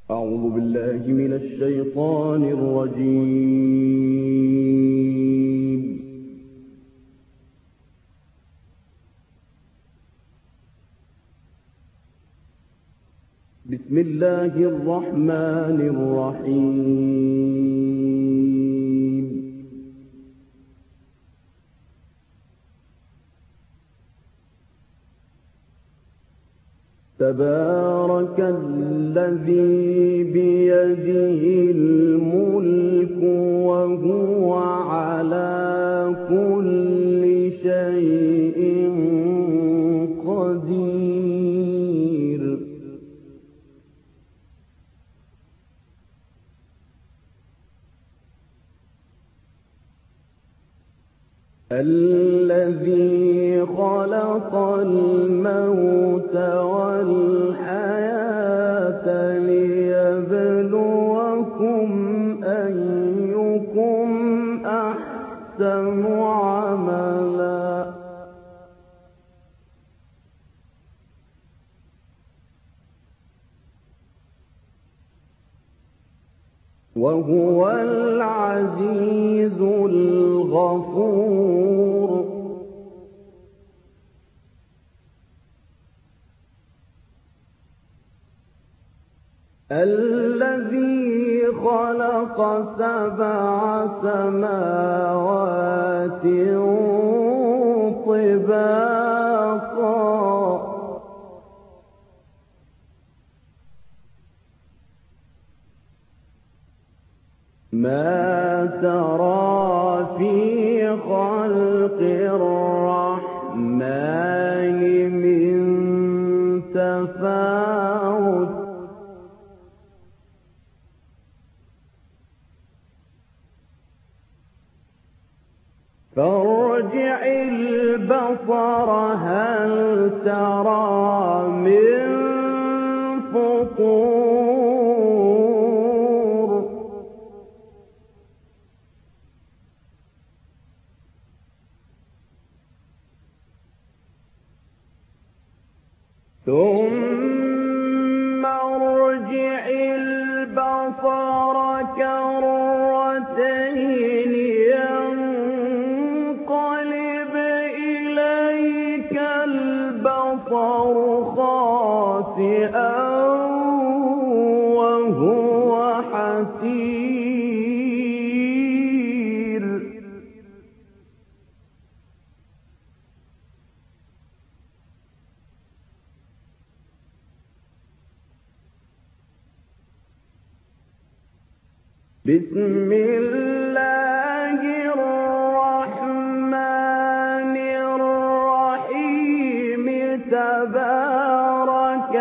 أعوذ بالله من الشيطان الرجيم. بسم الله الرحمن الرحيم. تبارك الذي بيده الملك وهو على كل شيء قدير. الذي خلق الموت والحياة ليبلوكم أيكم أحسن عملا وهو العزيز الغفور. الذي خلق 7 سماوات طباقا ما ترى في خلق الرحمن من تفاوت فارجع البصر هل ترى من فطور ثم ارجع البصر كرتين ينقلب إليك البصر خاسئا وهو حسير. بسم الله الرحمن الرحيم. تبارك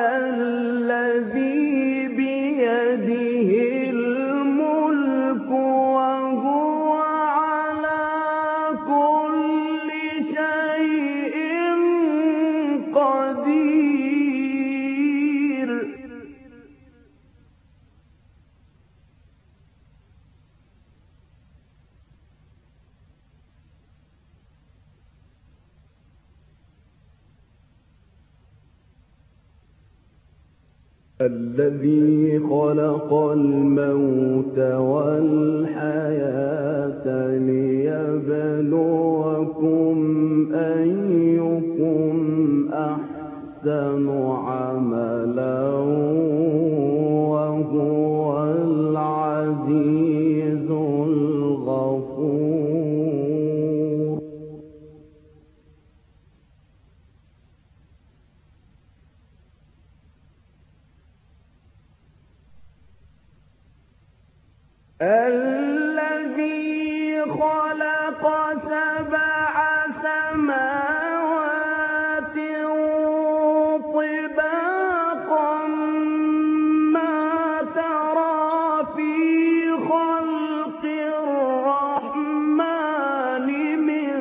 الذي بيده الملك وهو على كل شيء قدير. الذي خلق الموت والحياة ليبلوكم أيكم أحسن عملا وهو العزيز الغفور. الذي خلق 7 سماوات طباقا ما ترى في خلق الرحمن من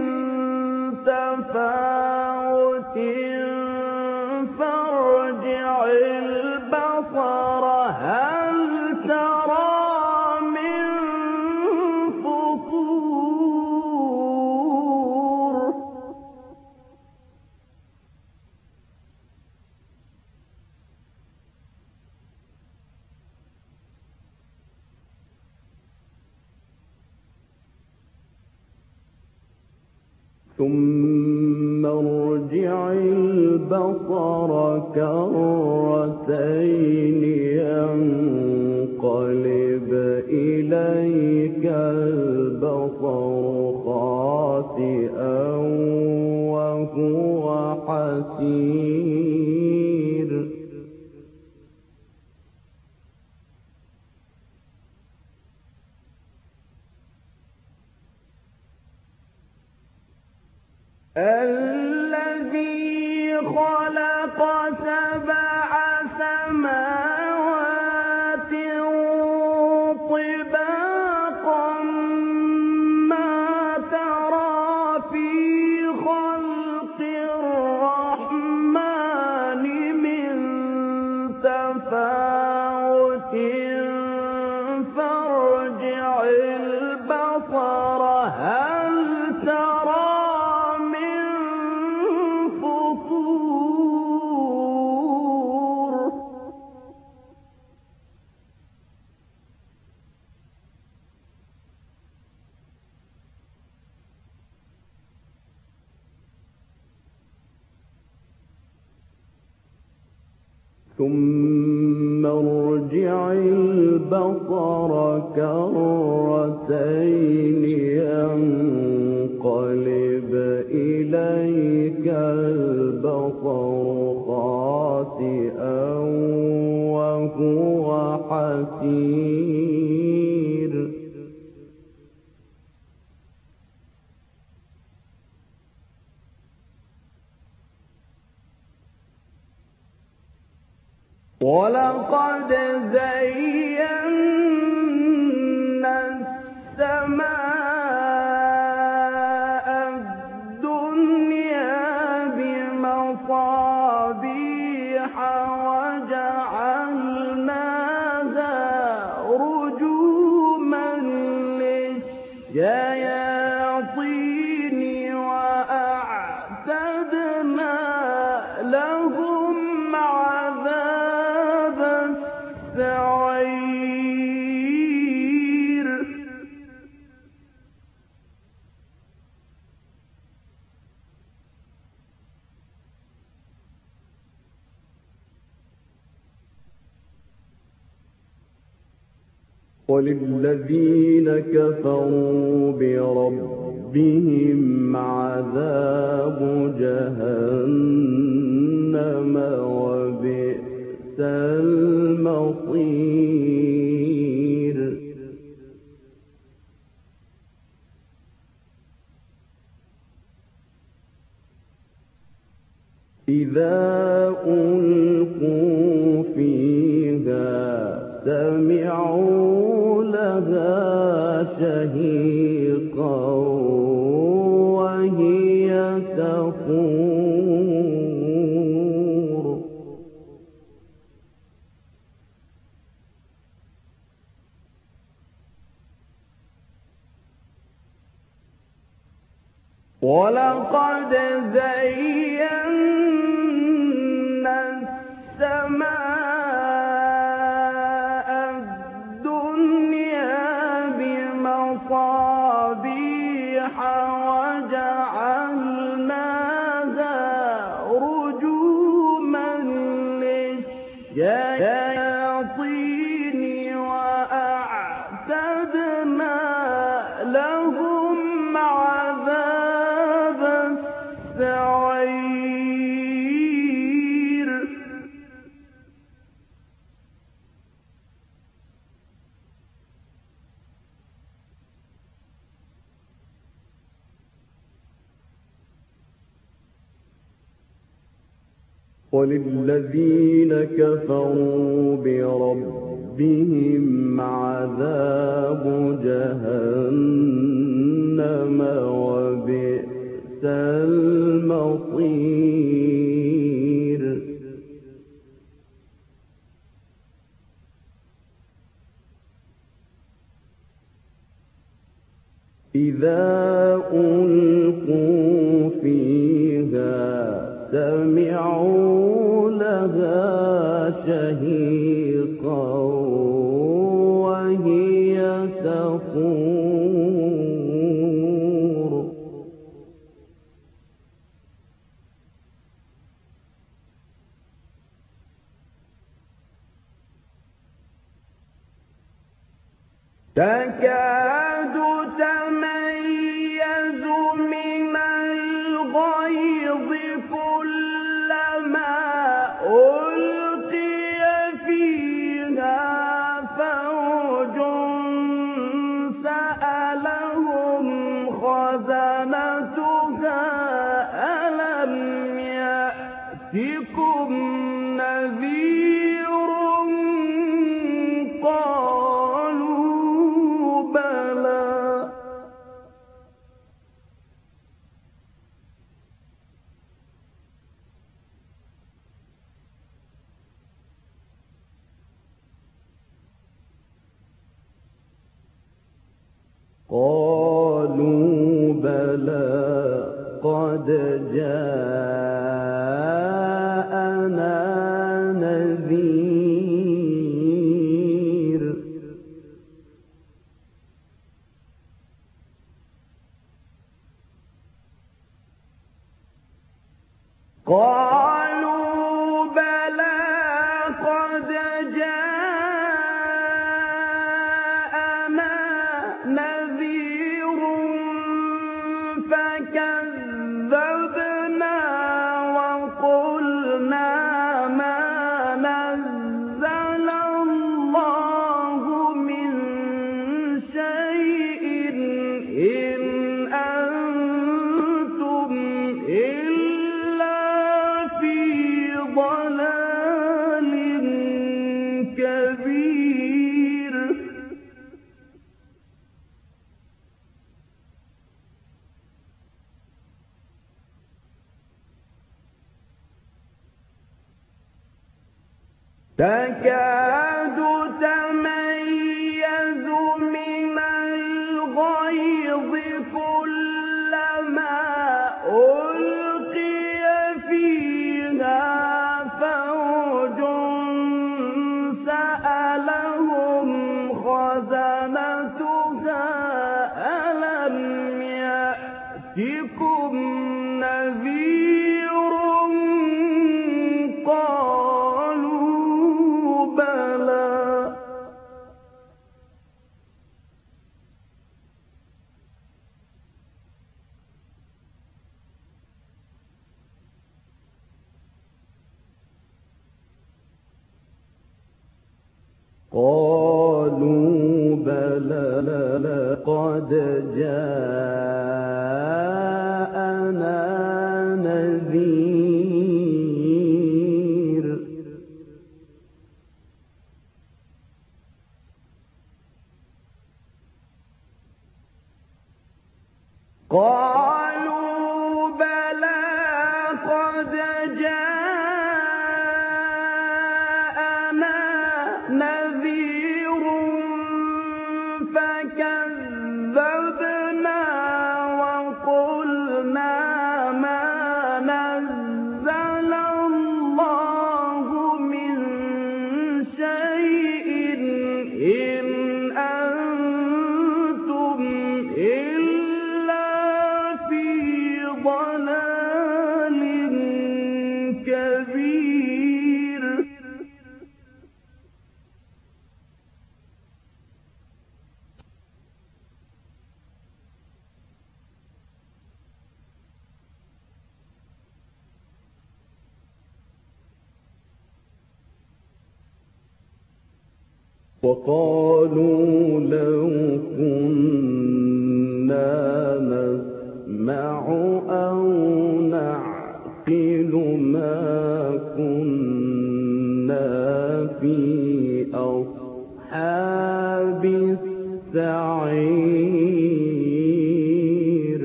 تفاوت فارجع البصر هل ترى من ثم ارجع البصر كرتين ينقلب إليك البصر خاسئا وهو حسير الذي خلق سبع سماوات طباقا ما ترى في خلق الرحمن من تفاوت فارجع البصر هل ترى ثم ارجع البصر كرتين ينقلب إليك البصر خاسئا وهو حسير ولقد زينا السماء الدنيا بمصابيح وجعلناها رجوما للشياطين وأعتدنا لهم عذاب السعير وللذين كفروا بربهم عذاب جهنم وبئس المصير إذا ألقوا فيها سمعوا لها شهيقا وهي تفور ولقد زينا السماء الدنيا بمصابيح وجعلناها رجوما للشياطين وأعتدنا لهم عذاب السعير وللذين كفروا بربهم عذاب جهنم وبئس المصير إذا ألقوا فيها سمعوا لها شهيقا وهي تفور تكاد تميز من الغيظ كلما ألقي فيها فوج سألهم خزنتها ألم يأتكم نذير قالوا بلى قد جاءنا نذير قالوا بلى قد جاءنا نذير فكذبنا وقلنا ما نزل الله من شيء إن أنتم إلا في ضلال كبير تكاد تميز من الغيظ كلما ألقي فيها فوج سألهم خزنتها ألم يأتكم نذير قالوا بلى قد جاءنا نذير قالوا بلى قد جاءنا نذير فكذبنا وقلنا ما نزل الله من شيء إن أنتم إلا في ضلال كبير وقالوا لو كنا نسمع أو نعقل ما كنا في أصحاب السعير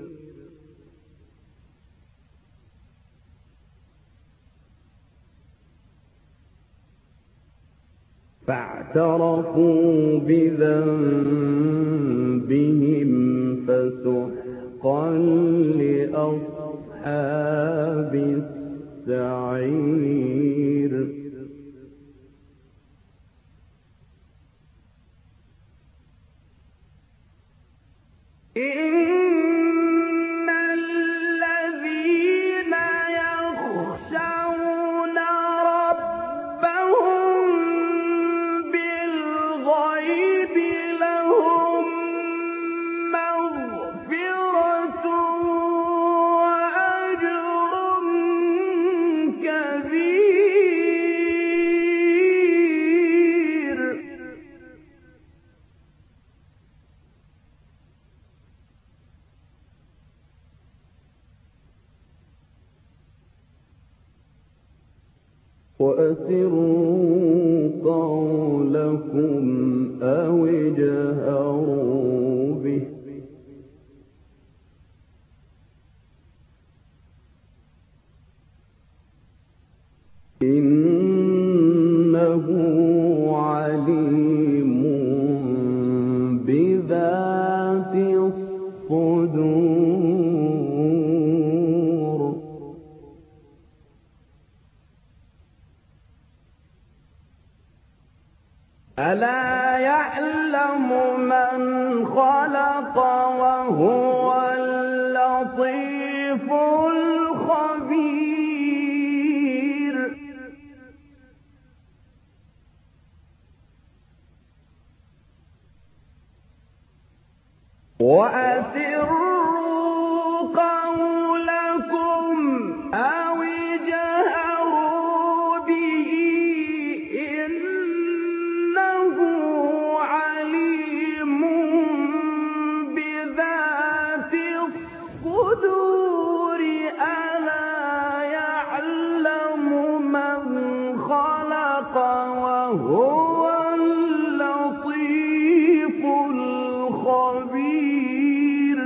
فاعترفوا بذنبهم فسحقا لأصحاب السعير إن الذين يخشون ربهم بالغيب لهم وأسروا قولكم أو اجهروا به إنه عليم بذات الصدور ألا يعلم من خلق وهو اللطيف الخبير وأسروا قولكم أو اجهروا به إنه عليم بذات الصدور ألا يعلم من خلق وهو اللطيف الخبير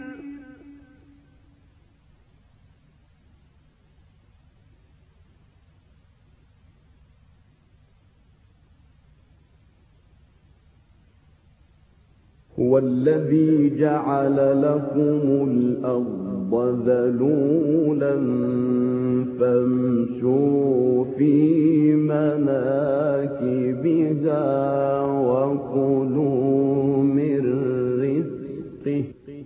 هو الذي جعل لكم الأرض ذلولا فامشوا في مناكبها وكلوا من رزقه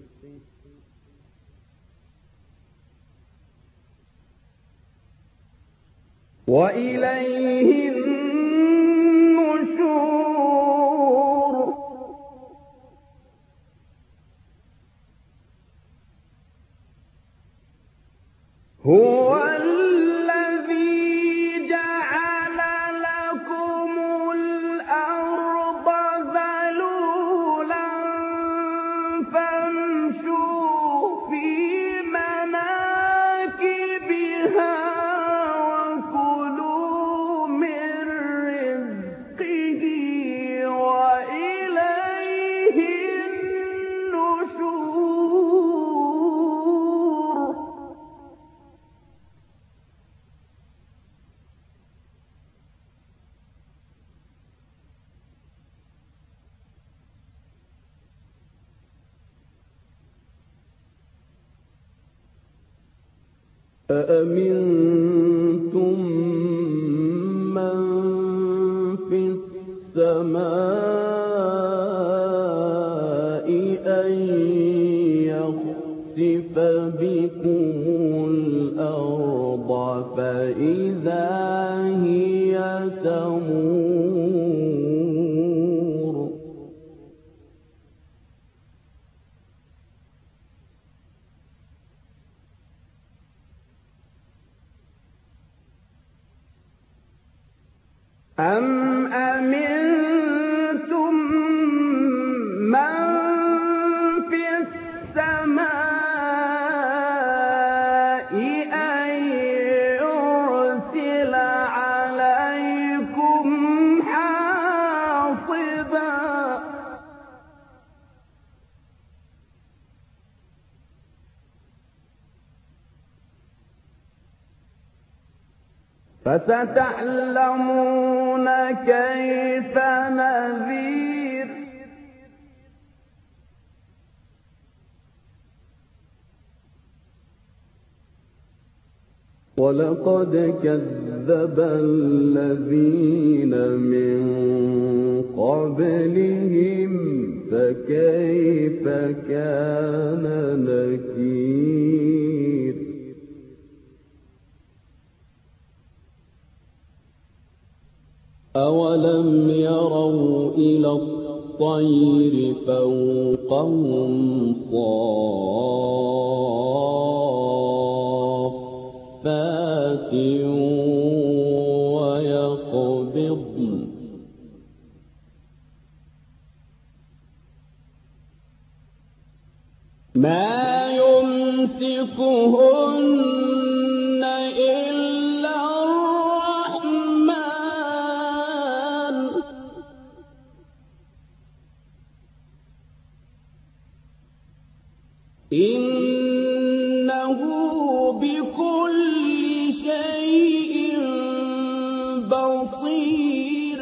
وإليه النشور هو الذي جعل لكم الأرض ذلولا فامشوا في مناكبها وكلوا من رزقه وإليه النشور أأمنتم من في السماء أن يخسف بكم الأرض فإذا هي تمور أم أمنتم من في السماء أن يرسل عليكم حاصبا فستعلمون كيف نذير ولقد كذب الذين من قبلهم فكيف كان نكير أولم يروا إلى الطير فوقهم صافات ويقبضن ما يمسكهن إلا الرحمن إِنَّهُ بِكُلِّ شَيْءٍ بَصِيرٌ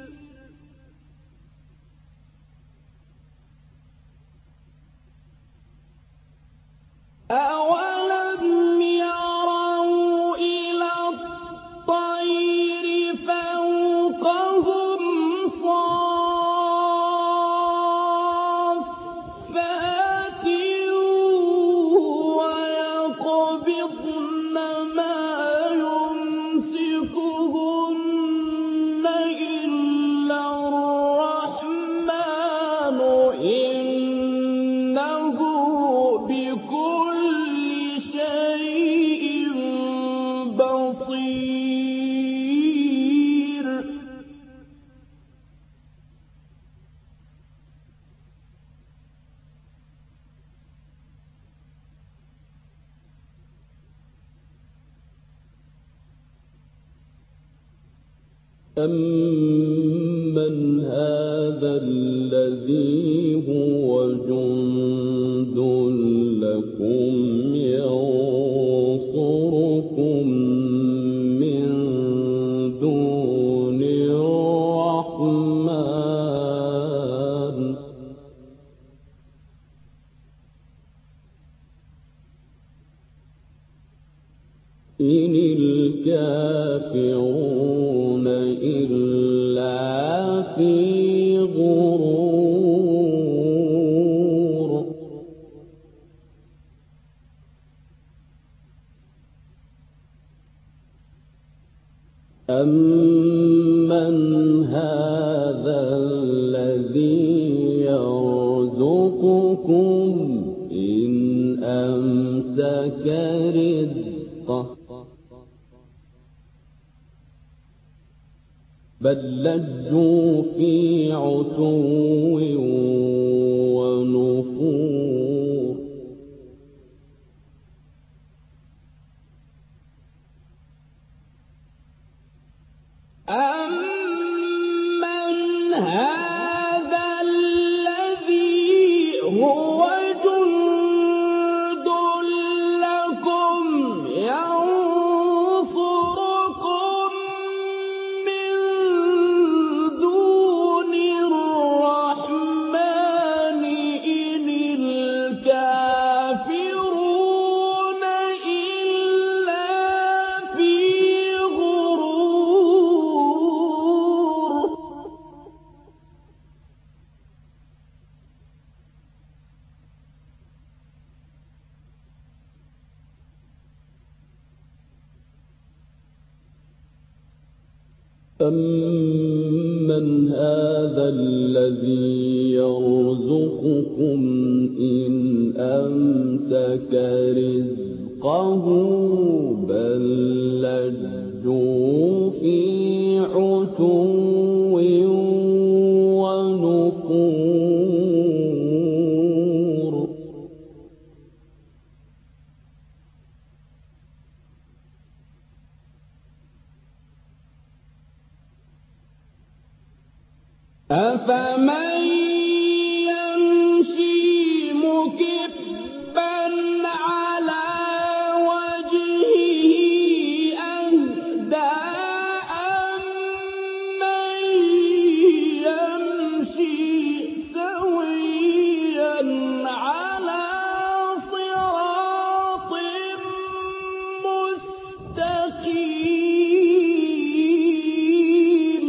أَوَلَمْ يَرَوْا إِلَى الطَّيْرِ فَوْقَهُمْ صَافَّاتٍ وَيَقْبِضْنَ مَا يُمْسِكُهُنَّ إِلَّا الرَّحْمَنُ إِنَّهُ بِكُلِّ شَيْءٍ بَصِيرٌ أَمَّنْ هَٰذَا الَّذِي هُوَ جُندٌ لَّكُمْ يَنصُرُكُم مِّن دُونِ الرَّحْمَٰنِ إِنِ الْكَافِرُونَ إِلَّا فِي غُرُورٍ أَمَّنْ هَٰذَا الَّذِي يَرْزُقُكُمْ إِنْ أَمْسَكَ رِزْقَهُ بَل لَّجُّوا فِي عُتُوٍّ وَنُفُورٍ أَمَّنْ هَٰذَا الَّذِي هُوَ جُندٌ لَّكُمْ يَنصُرُكُم مِّن دُونِ الرَّحْمَٰنِ إِنِ الْكَافِرُونَ إِلَّا فِي غُرُورٍ أَمَّنْ هَٰذَا الَّذِي يَرْزُقُكُمْ إِنْ أَمْسَكَ رِزْقَهُ بَل لَّجُّوا فِي عُتُوٍّ وَنُفُورٍ أَفَمَن يَمْشِي مُكِبًّا عَلَىٰ وَجْهِهِ أَهْدَىٰ أَمَّن يَمْشِي سَوِيًّا عَلَىٰ صِرَاطٍ مُّسْتَقِيمٍ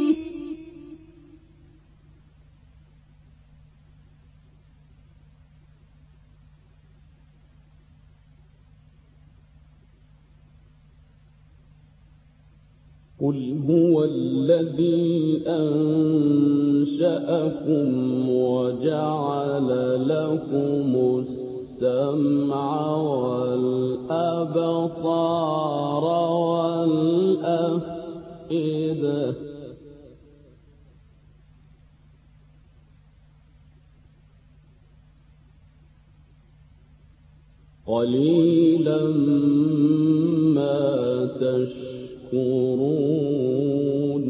قُلْ هُوَ الَّذِي أَنشَأَكُمْ وَجَعَلَ لَكُمُ السَّمْعَ وَالْأَبْصَارَ وَالْأَفْئِدَةَ ۚ قَلِيلًا مَّا تَشْكُرُونَ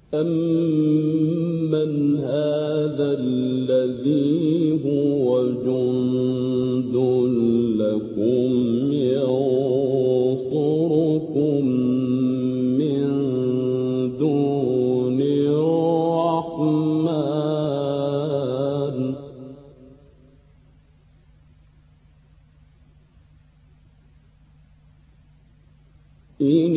أَمَّنْ هَٰذَا الَّذِي هُوَ جُندٌ لَّكُمْ يَنصُرُكُم مِّن دُونِ الرَّحْمَٰنِ إِنِ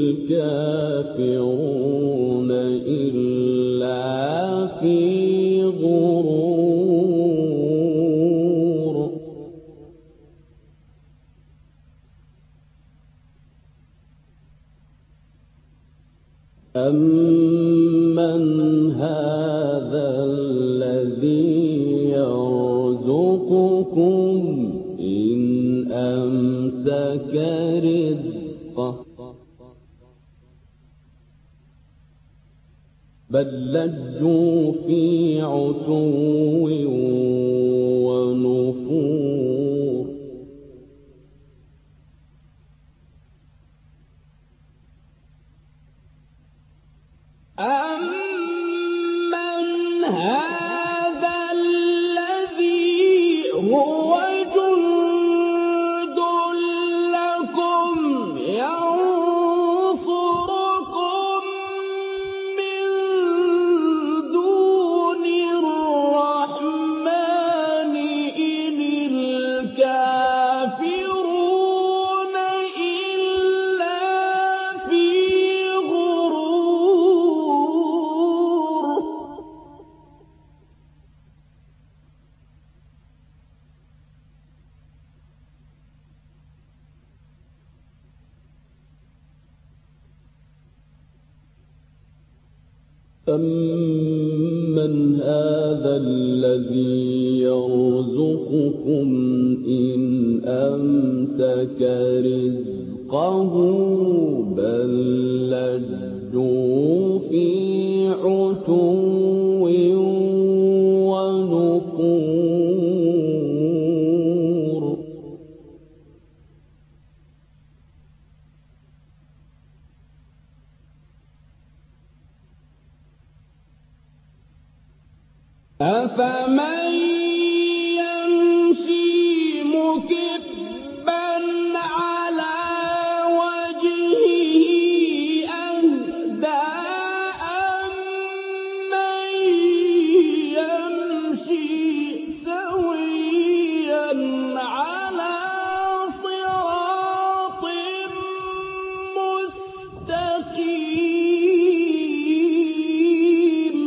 الْكَافِرُونَ إِلَّا فِي غُرُورٍ أَمَّنْ هَٰذَا الَّذِي يَرْزُقُكُمْ إِنْ أَمْسَكَ رِزْقَهُ بَل لَّجُّوا فِي عُتُوٍّ وَنُفُورٍ أَمَّنْ هَٰذَا الَّذِي هُوَ جُندٌ لَّكُمْ يَنصُرُكُم مِّن دُونِ الرَّحْمَٰنِ إِنِ الْكَافِرُونَ إِلَّا فِي غُرُورٍ أَمَّنْ هَٰذَا الَّذِي يَرْزُقُكُمْ إِنْ أَمْسَكَ رِزْقَهُ بَل لَّجُّوا فِي عُتُوٍّ وَنُفُورٍ أَفَمَن يَمْشِي مُكِبًّا عَلَىٰ وَجْهِهِ أَهْدَىٰ أَمَّن يَمْشِي سَوِيًّا عَلَىٰ صِرَاطٍ مُّسْتَقِيمٍ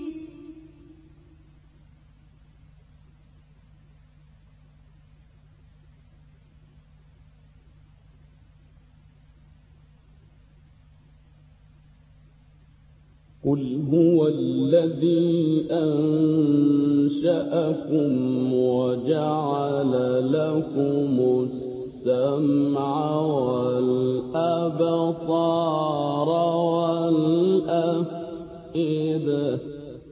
قُلْ هُوَ الَّذِي أَنشَأَكُمْ وَجَعَلَ لَكُمُ السَّمْعَ وَالْأَبْصَارَ وَالْأَفْئِدَةَ ۖ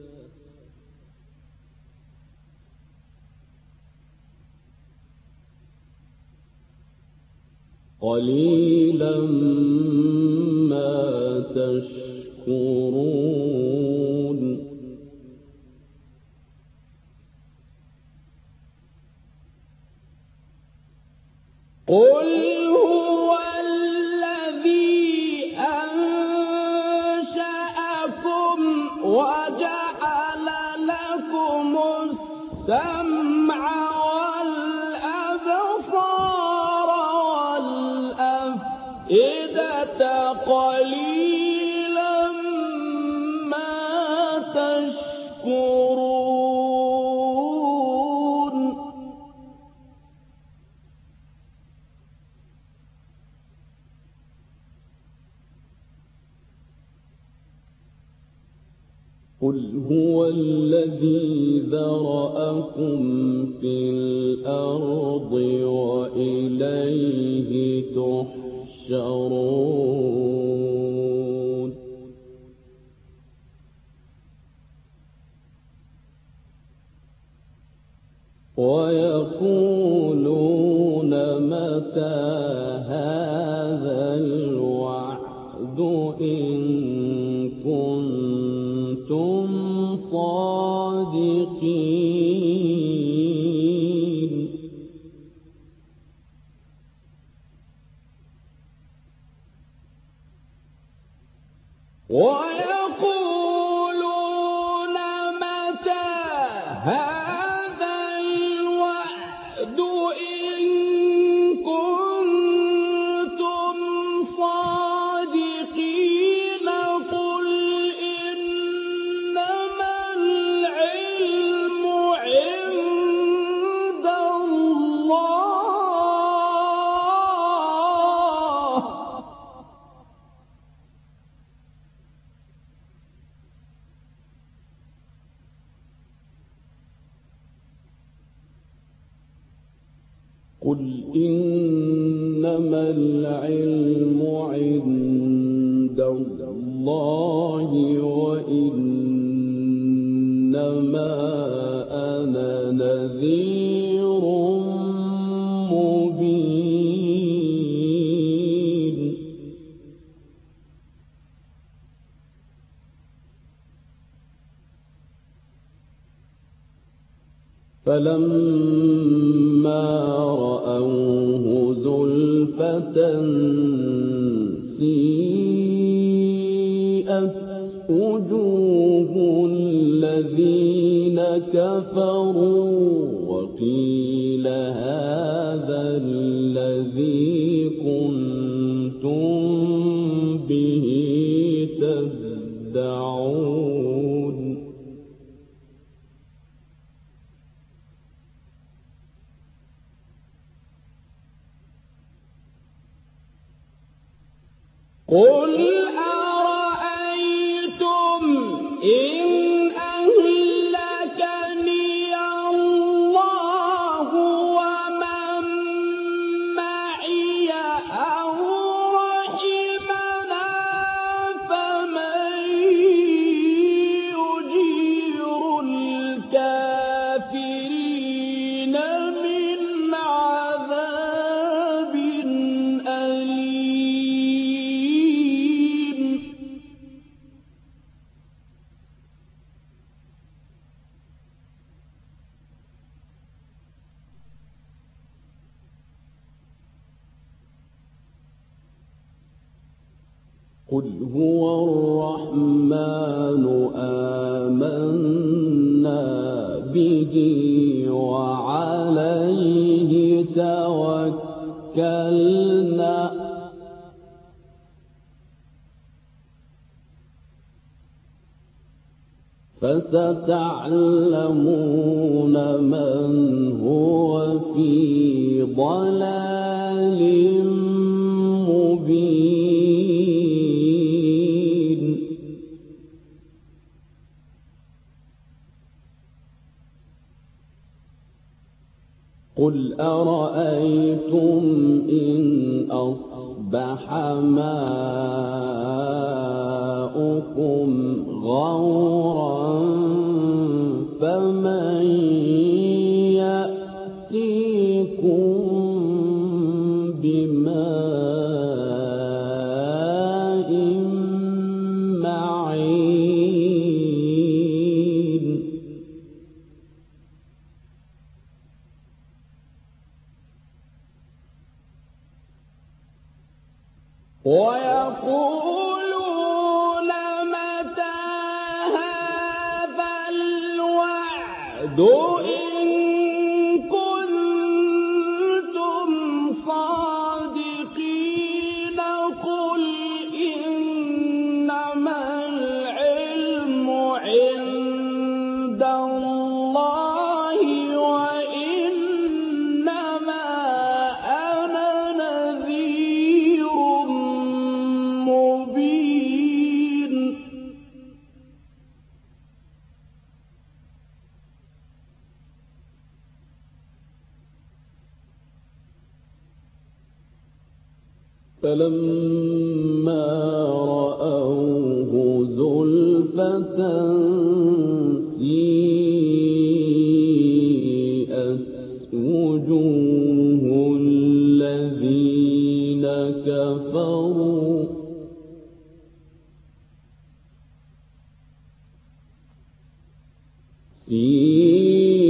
قَلِيلًا مَّا تَشْكُرُونَ قُلْ هُوَ الَّذِي أَنشَأَكُمْ وَجَعَلَ لَكُمُ السَّمْعَ وَالْأَبْصَارَ وَالْأَفْئِدَةَ ۖ قَلِيلًا مَّا تَشْكُرُونَ قُلْ هُوَ الَّذِي ذَرَأَكُمْ فِي الْأَرْضِ وَإِلَيْهِ تُحْشَرُونَ وَيَقُولُونَ مَتَىٰ هَٰذَا الْوَعْدُ إِن كُنتُمْ ويقولون متى هذا الوعد إن كنتم صادقين قل إنما العلم عند الله قل إنما العلم عند الله وإنما أنا نذير مبين فلما رأوه زلفة سيئت وجوه الذين كفروا وقيل هذا الذي كنتم به تدعون قل أرأيتم إن أهلكني الله ومن معي أو رحمنا فمن يجير الكافرين من عذاب أليم قل هو الرحمن آمنا به وعليه توكلنا فستعلمون من هو في ضلال مبين قل أرأيتم إن أصبح ماؤكم غورا فمن يأتيكم بماء معين ويقولون متى هذا الوعد إن كنتم صادقين قل إنما العلم عند الله وإنما أنا نذير مبين فلما رأوه زلفة سيئت وجوه الذين كفروا سيئت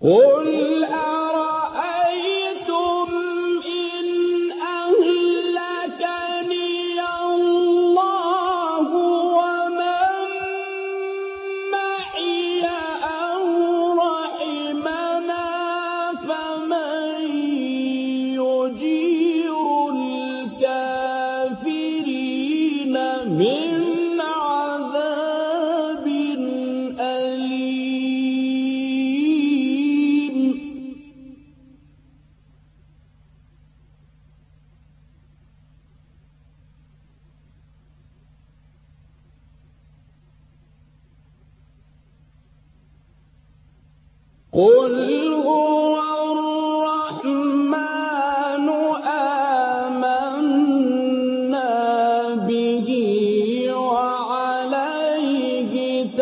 قُلْ أَرَأَيْتُمْ إِنْ أَهْلَكَنِيَ اللَّهُ وَمَن مَّعِيَ أَوْ رَحِمَنَا فَمَن يُجِيرُ الْكَافِرِينَ مِنْ عَذَابٍ أَلِيمٍ. قُلْ هُوَ الرَّحْمَٰنُ آمَنَّا بِهِ وَعَلَيْهِ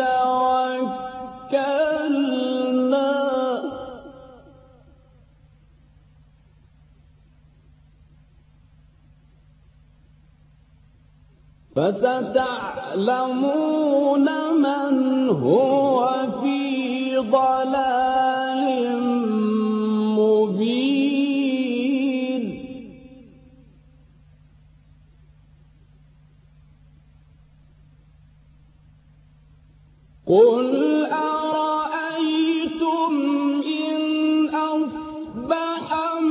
تَوَكَّلْنَا فَسَتَعْلَمُونَ مَنْ هُوَ فِي ضَلَالٍ مُّبِينٍ. قُلْ أَرَأَيْتُمْ إِنْ أَصْبَحَ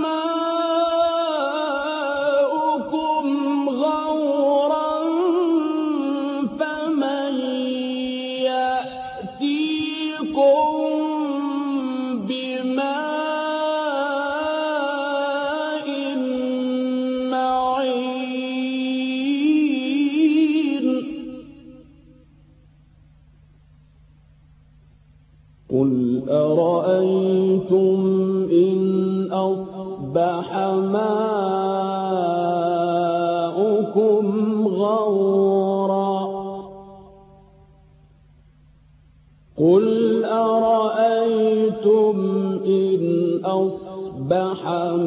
مَاؤُكُمْ غَوْرًا فَمَن يَأْتِيكُم بِمَاءٍ مَّعِينٍ. قُلْ أَرَأَيْتُمْ إِنْ أَصْبَحَ مَاؤُكُمْ غَوْرًا قُلْ أَرَأَيْتُمْ إِنْ أَصْبَحَ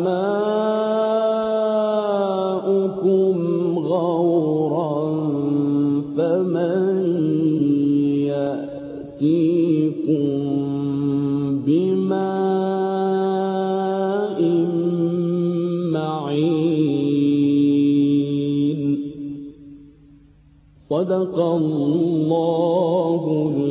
مَاؤُكُمْ غَوْرًا فَمَن يَأْتِيكُم بِمَاءٍ معين. صدق الله